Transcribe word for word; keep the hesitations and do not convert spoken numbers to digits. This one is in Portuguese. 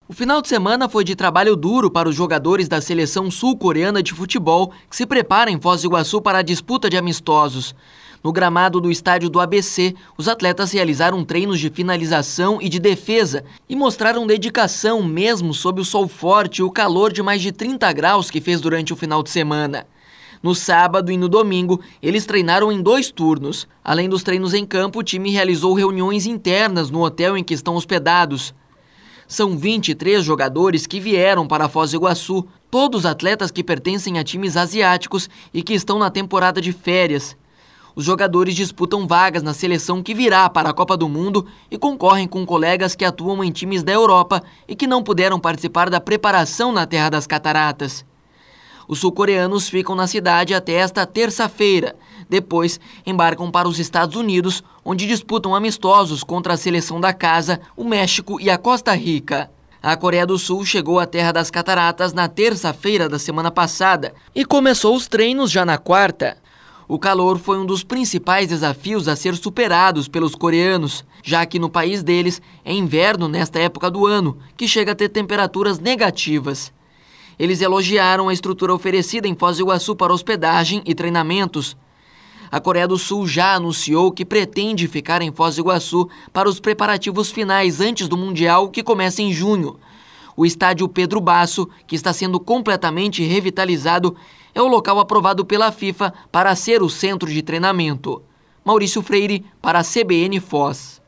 O final de semana foi de trabalho duro para os jogadores da seleção sul-coreana de futebol que se prepara em Foz do Iguaçu para a disputa de amistosos. No gramado do estádio do A B C, os atletas realizaram treinos de finalização e de defesa e mostraram dedicação mesmo sob o sol forte e o calor de mais de trinta graus que fez durante o final de semana. No sábado e no domingo, eles treinaram em dois turnos. Além dos treinos em campo, o time realizou reuniões internas no hotel em que estão hospedados. São vinte e três jogadores que vieram para Foz do Iguaçu, todos atletas que pertencem a times asiáticos e que estão na temporada de férias. Os jogadores disputam vagas na seleção que virá para a Copa do Mundo e concorrem com colegas que atuam em times da Europa e que não puderam participar da preparação na Terra das Cataratas. Os sul-coreanos ficam na cidade até esta terça-feira. Depois, embarcam para os Estados Unidos, onde disputam amistosos contra a seleção da casa, o México e a Costa Rica. A Coreia do Sul chegou à Terra das Cataratas na terça-feira da semana passada e começou os treinos já na quarta. O calor foi um dos principais desafios a ser superados pelos coreanos, já que no país deles é inverno nesta época do ano, que chega a ter temperaturas negativas. Eles elogiaram a estrutura oferecida em Foz do Iguaçu para hospedagem e treinamentos. A Coreia do Sul já anunciou que pretende ficar em Foz do Iguaçu para os preparativos finais antes do Mundial, que começa em junho. O estádio Pedro Basso, que está sendo completamente revitalizado, é o local aprovado pela FIFA para ser o centro de treinamento. Maurício Freire, para a C B N Foz.